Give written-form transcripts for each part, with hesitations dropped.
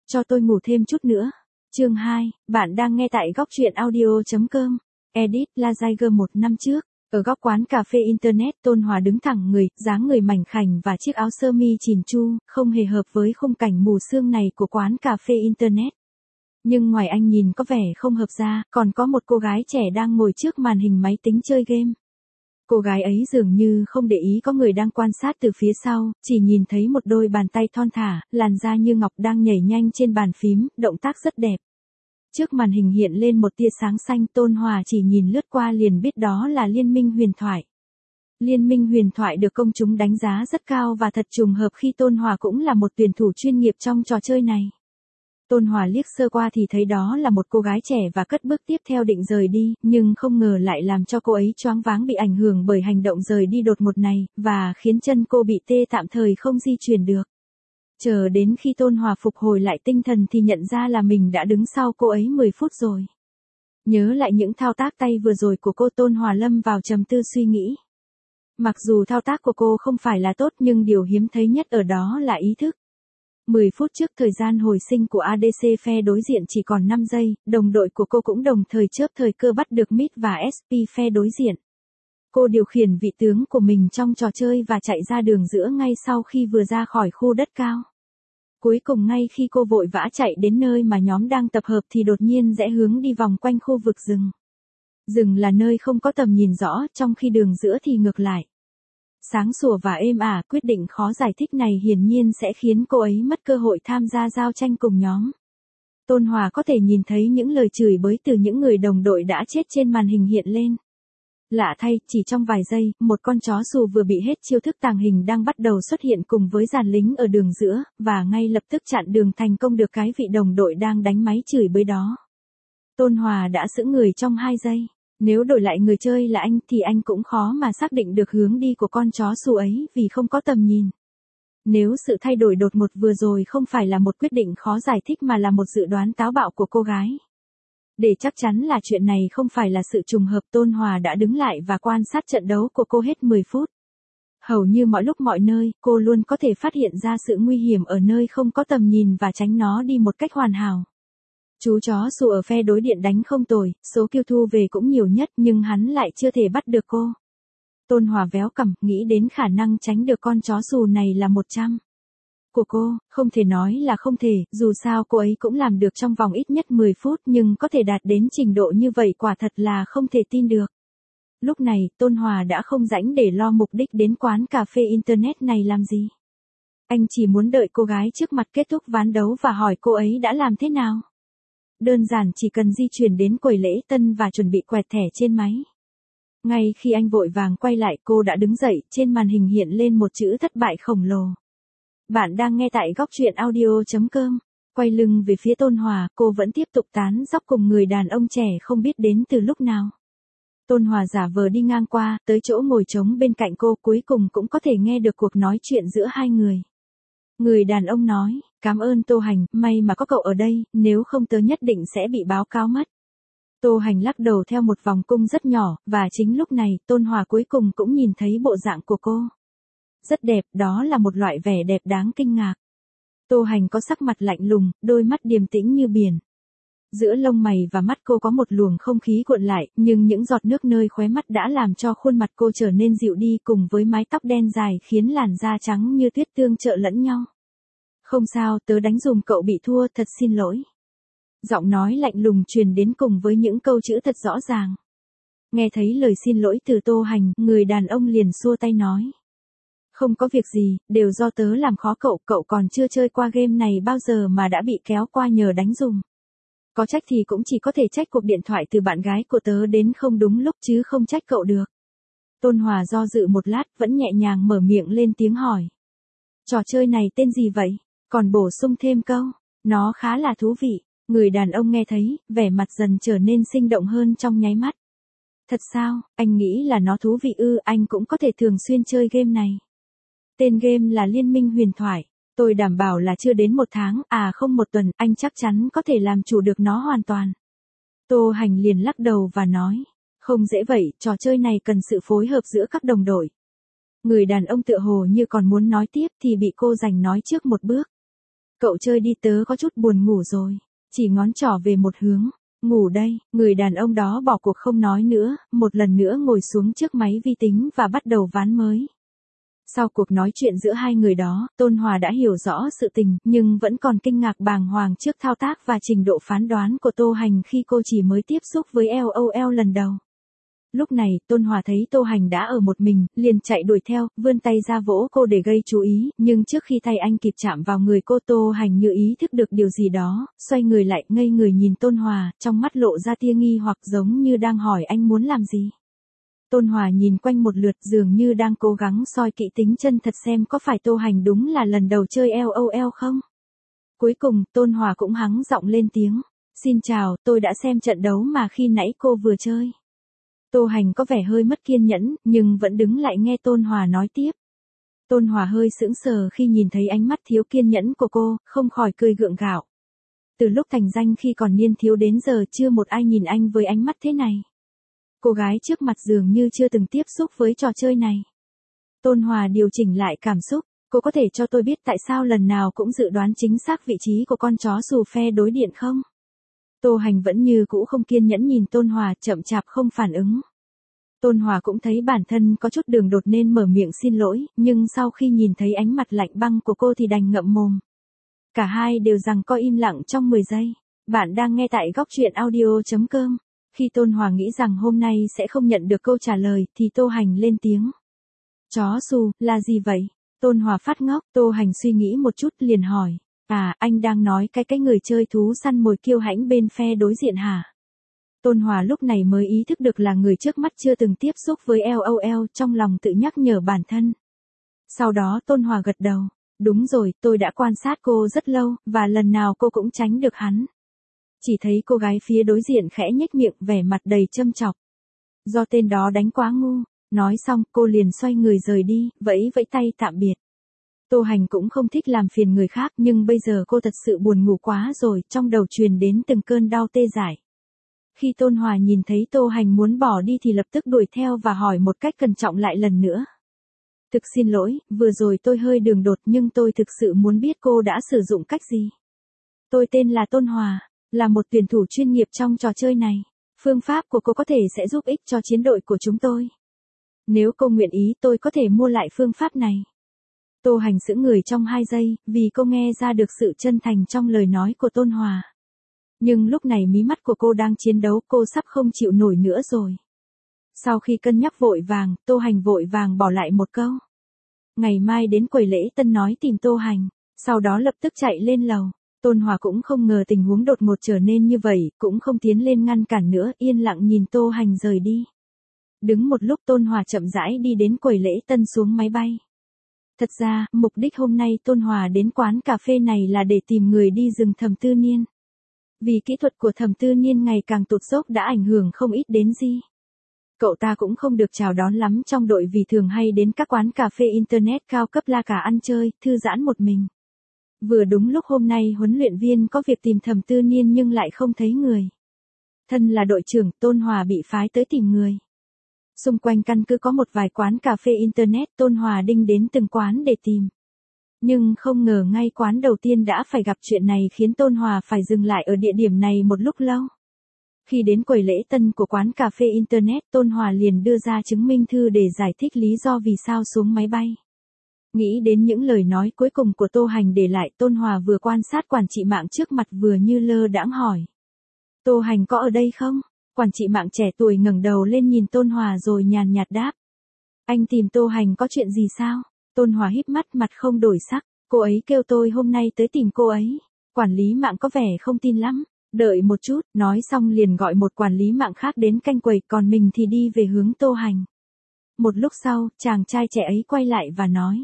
cho tôi ngủ thêm chút nữa. Chương 2, bạn đang nghe tại góc truyện audio.com. Edit Laziger một năm trước. Ở góc quán cà phê Internet, Tôn Hòa đứng thẳng người, dáng người mảnh khảnh và chiếc áo sơ mi chỉn chu, không hề hợp với khung cảnh mù sương này của quán cà phê Internet. Nhưng ngoài anh nhìn có vẻ không hợp ra, còn có một cô gái trẻ đang ngồi trước màn hình máy tính chơi game. Cô gái ấy dường như không để ý có người đang quan sát từ phía sau, chỉ nhìn thấy một đôi bàn tay thon thả, làn da như ngọc đang nhảy nhanh trên bàn phím, động tác rất đẹp. Trước màn hình hiện lên một tia sáng xanh, Tôn Hòa chỉ nhìn lướt qua liền biết đó là Liên minh huyền thoại. Liên minh huyền thoại được công chúng đánh giá rất cao và thật trùng hợp khi Tôn Hòa cũng là một tuyển thủ chuyên nghiệp trong trò chơi này. Tôn Hòa liếc sơ qua thì thấy đó là một cô gái trẻ và cất bước tiếp theo định rời đi, nhưng không ngờ lại làm cho cô ấy choáng váng bị ảnh hưởng bởi hành động rời đi đột ngột này, và khiến chân cô bị tê tạm thời không di chuyển được. Chờ đến khi Tôn Hòa phục hồi lại tinh thần thì nhận ra là mình đã đứng sau cô ấy 10 phút rồi. Nhớ lại những thao tác tay vừa rồi của cô, Tôn Hòa lâm vào trầm tư suy nghĩ. Mặc dù thao tác của cô không phải là tốt nhưng điều hiếm thấy nhất ở đó là ý thức. 10 phút trước thời gian hồi sinh của ADC phe đối diện chỉ còn 5 giây, đồng đội của cô cũng đồng thời chớp thời cơ bắt được mid và SP phe đối diện. Cô điều khiển vị tướng của mình trong trò chơi và chạy ra đường giữa ngay sau khi vừa ra khỏi khu đất cao. Cuối cùng ngay khi cô vội vã chạy đến nơi mà nhóm đang tập hợp thì đột nhiên rẽ hướng đi vòng quanh khu vực rừng. Rừng là nơi không có tầm nhìn rõ, trong khi đường giữa thì ngược lại. Sáng sủa và êm ả, quyết định khó giải thích này hiển nhiên sẽ khiến cô ấy mất cơ hội tham gia giao tranh cùng nhóm. Tôn Hòa có thể nhìn thấy những lời chửi bới từ những người đồng đội đã chết trên màn hình hiện lên. Lạ thay, chỉ trong vài giây, một con chó xù vừa bị hết chiêu thức tàng hình đang bắt đầu xuất hiện cùng với dàn lính ở đường giữa, và ngay lập tức chặn đường thành công được cái vị đồng đội đang đánh máy chửi bới đó. Tôn Hòa đã sững người trong 2 giây. Nếu đổi lại người chơi là anh thì anh cũng khó mà xác định được hướng đi của con chó xù ấy vì không có tầm nhìn. Nếu sự thay đổi đột ngột vừa rồi không phải là một quyết định khó giải thích mà là một dự đoán táo bạo của cô gái. Để chắc chắn là chuyện này không phải là sự trùng hợp, Tôn Hòa đã đứng lại và quan sát trận đấu của cô hết 10 phút. Hầu như mọi lúc mọi nơi, cô luôn có thể phát hiện ra sự nguy hiểm ở nơi không có tầm nhìn và tránh nó đi một cách hoàn hảo. Chú chó xù ở phe đối điện đánh không tồi, số kill thu về cũng nhiều nhất nhưng hắn lại chưa thể bắt được cô. Tôn Hòa véo cằm, nghĩ đến khả năng tránh được con chó xù này là 100. Của cô, không thể nói là không thể, dù sao cô ấy cũng làm được trong vòng ít nhất 10 phút nhưng có thể đạt đến trình độ như vậy quả thật là không thể tin được. Lúc này, Tôn Hòa đã không rảnh để lo mục đích đến quán cà phê Internet này làm gì. Anh chỉ muốn đợi cô gái trước mặt kết thúc ván đấu và hỏi cô ấy đã làm thế nào. Đơn giản chỉ cần di chuyển đến quầy lễ tân và chuẩn bị quẹt thẻ trên máy. Ngay khi anh vội vàng quay lại, cô đã đứng dậy, trên màn hình hiện lên một chữ thất bại khổng lồ. Bạn đang nghe tại góc truyện audio.com. Quay lưng về phía Tôn Hòa, cô vẫn tiếp tục tán dóc cùng người đàn ông trẻ không biết đến từ lúc nào. Tôn Hòa giả vờ đi ngang qua, tới chỗ ngồi trống bên cạnh cô, cuối cùng cũng có thể nghe được cuộc nói chuyện giữa hai người. Người đàn ông nói, cảm ơn Tô Hành, may mà có cậu ở đây, nếu không tớ nhất định sẽ bị báo cáo mất. Tô Hành lắc đầu theo một vòng cung rất nhỏ, và chính lúc này, Tôn Hòa cuối cùng cũng nhìn thấy bộ dạng của cô. Rất đẹp, đó là một loại vẻ đẹp đáng kinh ngạc. Tô Hành có sắc mặt lạnh lùng, đôi mắt điềm tĩnh như biển. Giữa lông mày và mắt cô có một luồng không khí cuộn lại, nhưng những giọt nước nơi khóe mắt đã làm cho khuôn mặt cô trở nên dịu đi, cùng với mái tóc đen dài khiến làn da trắng như tuyết tương trợ lẫn nhau. Không sao, tớ đánh dùm cậu bị thua, thật xin lỗi. Giọng nói lạnh lùng truyền đến cùng với những câu chữ thật rõ ràng. Nghe thấy lời xin lỗi từ Tô Hành, người đàn ông liền xua tay nói. Không có việc gì, đều do tớ làm khó cậu, cậu còn chưa chơi qua game này bao giờ mà đã bị kéo qua nhờ đánh dùm. Có trách thì cũng chỉ có thể trách cuộc điện thoại từ bạn gái của tớ đến không đúng lúc chứ không trách cậu được. Tôn Hòa do dự một lát, vẫn nhẹ nhàng mở miệng lên tiếng hỏi. Trò chơi này tên gì vậy? Còn bổ sung thêm câu, nó khá là thú vị. Người đàn ông nghe thấy, vẻ mặt dần trở nên sinh động hơn trong nháy mắt. Thật sao, anh nghĩ là nó thú vị ư? Anh cũng có thể thường xuyên chơi game này. Tên game là Liên minh huyền thoại. Tôi đảm bảo là chưa đến 1 tháng, không 1 tuần, anh chắc chắn có thể làm chủ được nó hoàn toàn. Tô Hành liền lắc đầu và nói, không dễ vậy, trò chơi này cần sự phối hợp giữa các đồng đội. Người đàn ông tựa hồ như còn muốn nói tiếp thì bị cô giành nói trước một bước. Cậu chơi đi, tớ có chút buồn ngủ rồi. Chỉ ngón trỏ về một hướng. Ngủ đây, người đàn ông đó bỏ cuộc không nói nữa, một lần nữa ngồi xuống trước máy vi tính và bắt đầu ván mới. Sau cuộc nói chuyện giữa hai người đó, Tôn Hòa đã hiểu rõ sự tình, nhưng vẫn còn kinh ngạc bàng hoàng trước thao tác và trình độ phán đoán của Tô Hành khi cô chỉ mới tiếp xúc với LOL lần đầu. Lúc này, Tôn Hòa thấy Tô Hành đã ở một mình, liền chạy đuổi theo, vươn tay ra vỗ cô để gây chú ý, nhưng trước khi tay anh kịp chạm vào người cô, Tô Hành như ý thức được điều gì đó, xoay người lại, ngây người nhìn Tôn Hòa, trong mắt lộ ra tia nghi hoặc giống như đang hỏi anh muốn làm gì. Tôn Hòa nhìn quanh một lượt dường như đang cố gắng soi kỹ tính chân thật xem có phải Tô Hành đúng là lần đầu chơi LOL không. Cuối cùng, Tôn Hòa cũng hắng giọng lên tiếng. Xin chào, tôi đã xem trận đấu mà khi nãy cô vừa chơi. Tô Hành có vẻ hơi mất kiên nhẫn, nhưng vẫn đứng lại nghe Tôn Hòa nói tiếp. Tôn Hòa hơi sững sờ khi nhìn thấy ánh mắt thiếu kiên nhẫn của cô, không khỏi cười gượng gạo. Từ lúc thành danh khi còn niên thiếu đến giờ chưa một ai nhìn anh với ánh mắt thế này. Cô gái trước mặt dường như chưa từng tiếp xúc với trò chơi này. Tôn Hòa điều chỉnh lại cảm xúc, cô có thể cho tôi biết tại sao lần nào cũng dự đoán chính xác vị trí của con chó xù phe đối điện không? Tô Hành vẫn như cũ không kiên nhẫn nhìn Tôn Hòa, chậm chạp không phản ứng. Tôn Hòa cũng thấy bản thân có chút đường đột nên mở miệng xin lỗi, nhưng sau khi nhìn thấy ánh mặt lạnh băng của cô thì đành ngậm mồm. Cả hai đều giằng co im lặng trong 10 giây. Bạn đang nghe tại góc truyện audio.com. Khi Tôn Hòa nghĩ rằng hôm nay sẽ không nhận được câu trả lời, thì Tô Hành lên tiếng. Chó xù, là gì vậy? Tôn Hòa phát ngốc, Tô Hành suy nghĩ một chút liền hỏi. À, anh đang nói cái người chơi thú săn mồi kiêu hãnh bên phe đối diện hả? Tôn Hòa lúc này mới ý thức được là người trước mắt chưa từng tiếp xúc với LOL, trong lòng tự nhắc nhở bản thân. Sau đó Tôn Hòa gật đầu. Đúng rồi, tôi đã quan sát cô rất lâu, và lần nào cô cũng tránh được hắn. Chỉ thấy cô gái phía đối diện khẽ nhếch miệng, vẻ mặt đầy châm chọc. Do tên đó đánh quá ngu. Nói xong, cô liền xoay người rời đi, vẫy tay tạm biệt. Tô Hành cũng không thích làm phiền người khác, nhưng bây giờ cô thật sự buồn ngủ quá rồi, trong đầu truyền đến từng cơn đau tê dại. Khi Tôn Hòa nhìn thấy Tô Hành muốn bỏ đi thì lập tức đuổi theo và hỏi một cách cẩn trọng lại lần nữa. Thực xin lỗi, vừa rồi tôi hơi đường đột nhưng tôi thực sự muốn biết cô đã sử dụng cách gì. Tôi tên là Tôn Hòa, là một tuyển thủ chuyên nghiệp trong trò chơi này. Phương pháp của cô có thể sẽ giúp ích cho chiến đội của chúng tôi. Nếu cô nguyện ý tôi có thể mua lại phương pháp này. Tô Hành sững người trong 2 giây, vì cô nghe ra được sự chân thành trong lời nói của Tôn Hòa. Nhưng lúc này mí mắt của cô đang chiến đấu, cô sắp không chịu nổi nữa rồi. Sau khi cân nhắc vội vàng, Tô Hành vội vàng bỏ lại một câu. Ngày mai đến quầy lễ tân nói tìm Tô Hành, sau đó lập tức chạy lên lầu. Tôn Hòa cũng không ngờ tình huống đột ngột trở nên như vậy, cũng không tiến lên ngăn cản nữa, yên lặng nhìn Tô Hành rời đi. Đứng một lúc Tôn Hòa chậm rãi đi đến quầy lễ tân xuống máy bay. Thật ra, mục đích hôm nay Tôn Hòa đến quán cà phê này là để tìm người đi rừng Thẩm Tư Niên. Vì kỹ thuật của Thẩm Tư Niên ngày càng tụt dốc đã ảnh hưởng không ít đến Di. Cậu ta cũng không được chào đón lắm trong đội vì thường hay đến các quán cà phê internet cao cấp la cà ăn chơi, thư giãn một mình. Vừa đúng lúc hôm nay huấn luyện viên có việc tìm Thẩm Tư Niên nhưng lại không thấy người. Thân là đội trưởng, Tôn Hòa bị phái tới tìm người. Xung quanh căn cứ có một vài quán cà phê internet, Tôn Hòa đinh đến từng quán để tìm. Nhưng không ngờ ngay quán đầu tiên đã phải gặp chuyện này khiến Tôn Hòa phải dừng lại ở địa điểm này một lúc lâu. Khi đến quầy lễ tân của quán cà phê internet, Tôn Hòa liền đưa ra chứng minh thư để giải thích lý do vì sao xuống máy bay. Nghĩ đến những lời nói cuối cùng của Tô Hành để lại, Tôn Hòa vừa quan sát quản trị mạng trước mặt vừa như lơ đãng hỏi. Tô Hành có ở đây không? Quản trị mạng trẻ tuổi ngẩng đầu lên nhìn Tôn Hòa rồi nhàn nhạt đáp. Anh tìm Tô Hành có chuyện gì sao? Tôn Hòa híp mắt, mặt không đổi sắc. Cô ấy kêu tôi hôm nay tới tìm cô ấy. Quản lý mạng có vẻ không tin lắm. Đợi một chút, nói xong liền gọi một quản lý mạng khác đến canh quầy, còn mình thì đi về hướng Tô Hành. Một lúc sau, chàng trai trẻ ấy quay lại và nói.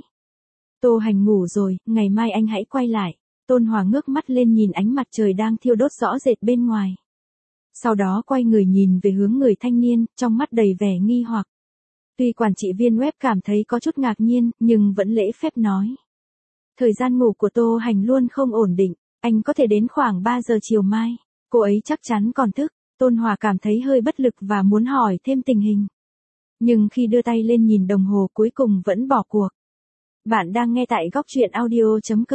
Tô Hành ngủ rồi, ngày mai anh hãy quay lại. Tôn Hòa ngước mắt lên nhìn ánh mặt trời đang thiêu đốt rõ rệt bên ngoài. Sau đó quay người nhìn về hướng người thanh niên, trong mắt đầy vẻ nghi hoặc. Tuy quản trị viên web cảm thấy có chút ngạc nhiên, nhưng vẫn lễ phép nói. Thời gian ngủ của Tô Hành luôn không ổn định, anh có thể đến khoảng 3 giờ chiều mai. Cô ấy chắc chắn còn thức. Tôn Hòa cảm thấy hơi bất lực và muốn hỏi thêm tình hình. Nhưng khi đưa tay lên nhìn đồng hồ cuối cùng vẫn bỏ cuộc. Bạn đang nghe tại góc truyện audio.com.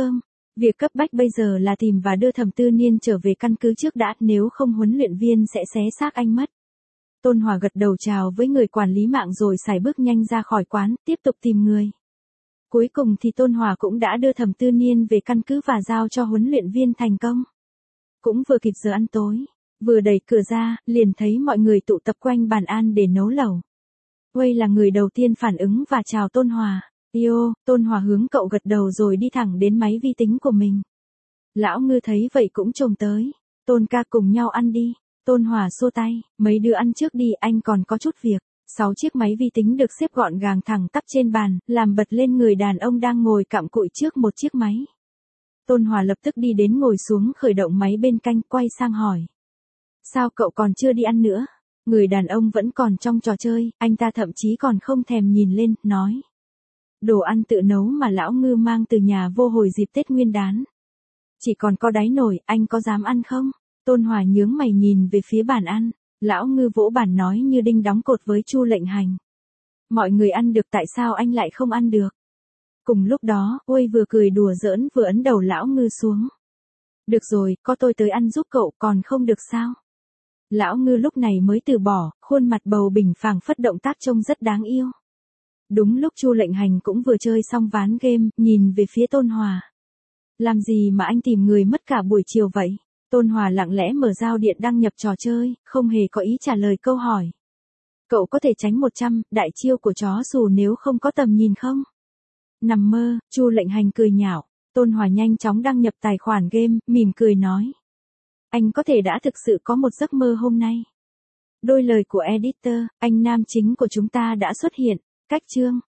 Việc cấp bách bây giờ là tìm và đưa Thẩm Tư Niên trở về căn cứ trước đã, nếu không huấn luyện viên sẽ xé xác anh mất. Tôn Hòa gật đầu chào với người quản lý mạng rồi sải bước nhanh ra khỏi quán, tiếp tục tìm người. Cuối cùng thì Tôn Hòa cũng đã đưa Thẩm Tư Niên về căn cứ và giao cho huấn luyện viên thành công. Cũng vừa kịp giờ ăn tối, vừa đẩy cửa ra, liền thấy mọi người tụ tập quanh bàn ăn để nấu lẩu. Uây là người đầu tiên phản ứng và chào Tôn Hòa. Yêu, Tôn Hòa hướng cậu gật đầu rồi đi thẳng đến máy vi tính của mình. Lão Ngư thấy vậy cũng chồm tới. Tôn ca cùng nhau ăn đi. Tôn Hòa xua tay, mấy đứa ăn trước đi, anh còn có chút việc. 6 chiếc máy vi tính được xếp gọn gàng thẳng tắp trên bàn, làm bật lên người đàn ông đang ngồi cặm cụi trước một chiếc máy. Tôn Hòa lập tức đi đến ngồi xuống khởi động máy bên cạnh, quay sang hỏi. Sao cậu còn chưa đi ăn nữa? Người đàn ông vẫn còn trong trò chơi, anh ta thậm chí còn không thèm nhìn lên, nói. Đồ ăn tự nấu mà lão Ngư mang từ nhà vô hồi dịp Tết Nguyên đán. Chỉ còn có đáy nồi, anh có dám ăn không? Tôn Hòa nhướng mày nhìn về phía bàn ăn. Lão Ngư vỗ bàn nói như đinh đóng cột với Chu Lệnh Hành. Mọi người ăn được, tại sao anh lại không ăn được? Cùng lúc đó, Uây vừa cười đùa giỡn vừa ấn đầu Lão Ngư xuống. Được rồi, có tôi tới ăn giúp cậu, còn không được sao? Lão Ngư lúc này mới từ bỏ, khuôn mặt bầu bỉnh phảng phất, động tác trông rất đáng yêu. Đúng lúc Chu Lệnh Hành cũng vừa chơi xong ván game, nhìn về phía Tôn Hòa. Làm gì mà anh tìm người mất cả buổi chiều vậy? Tôn Hòa lặng lẽ mở giao diện đăng nhập trò chơi, không hề có ý trả lời câu hỏi. Cậu có thể tránh 100 đại chiêu của chó xù nếu không có tầm nhìn không? Nằm mơ, Chu Lệnh Hành cười nhạo. Tôn Hòa nhanh chóng đăng nhập tài khoản game, mỉm cười nói. Anh có thể đã thực sự có một giấc mơ hôm nay. Đôi lời của editor, anh nam chính của chúng ta đã xuất hiện. Cách chương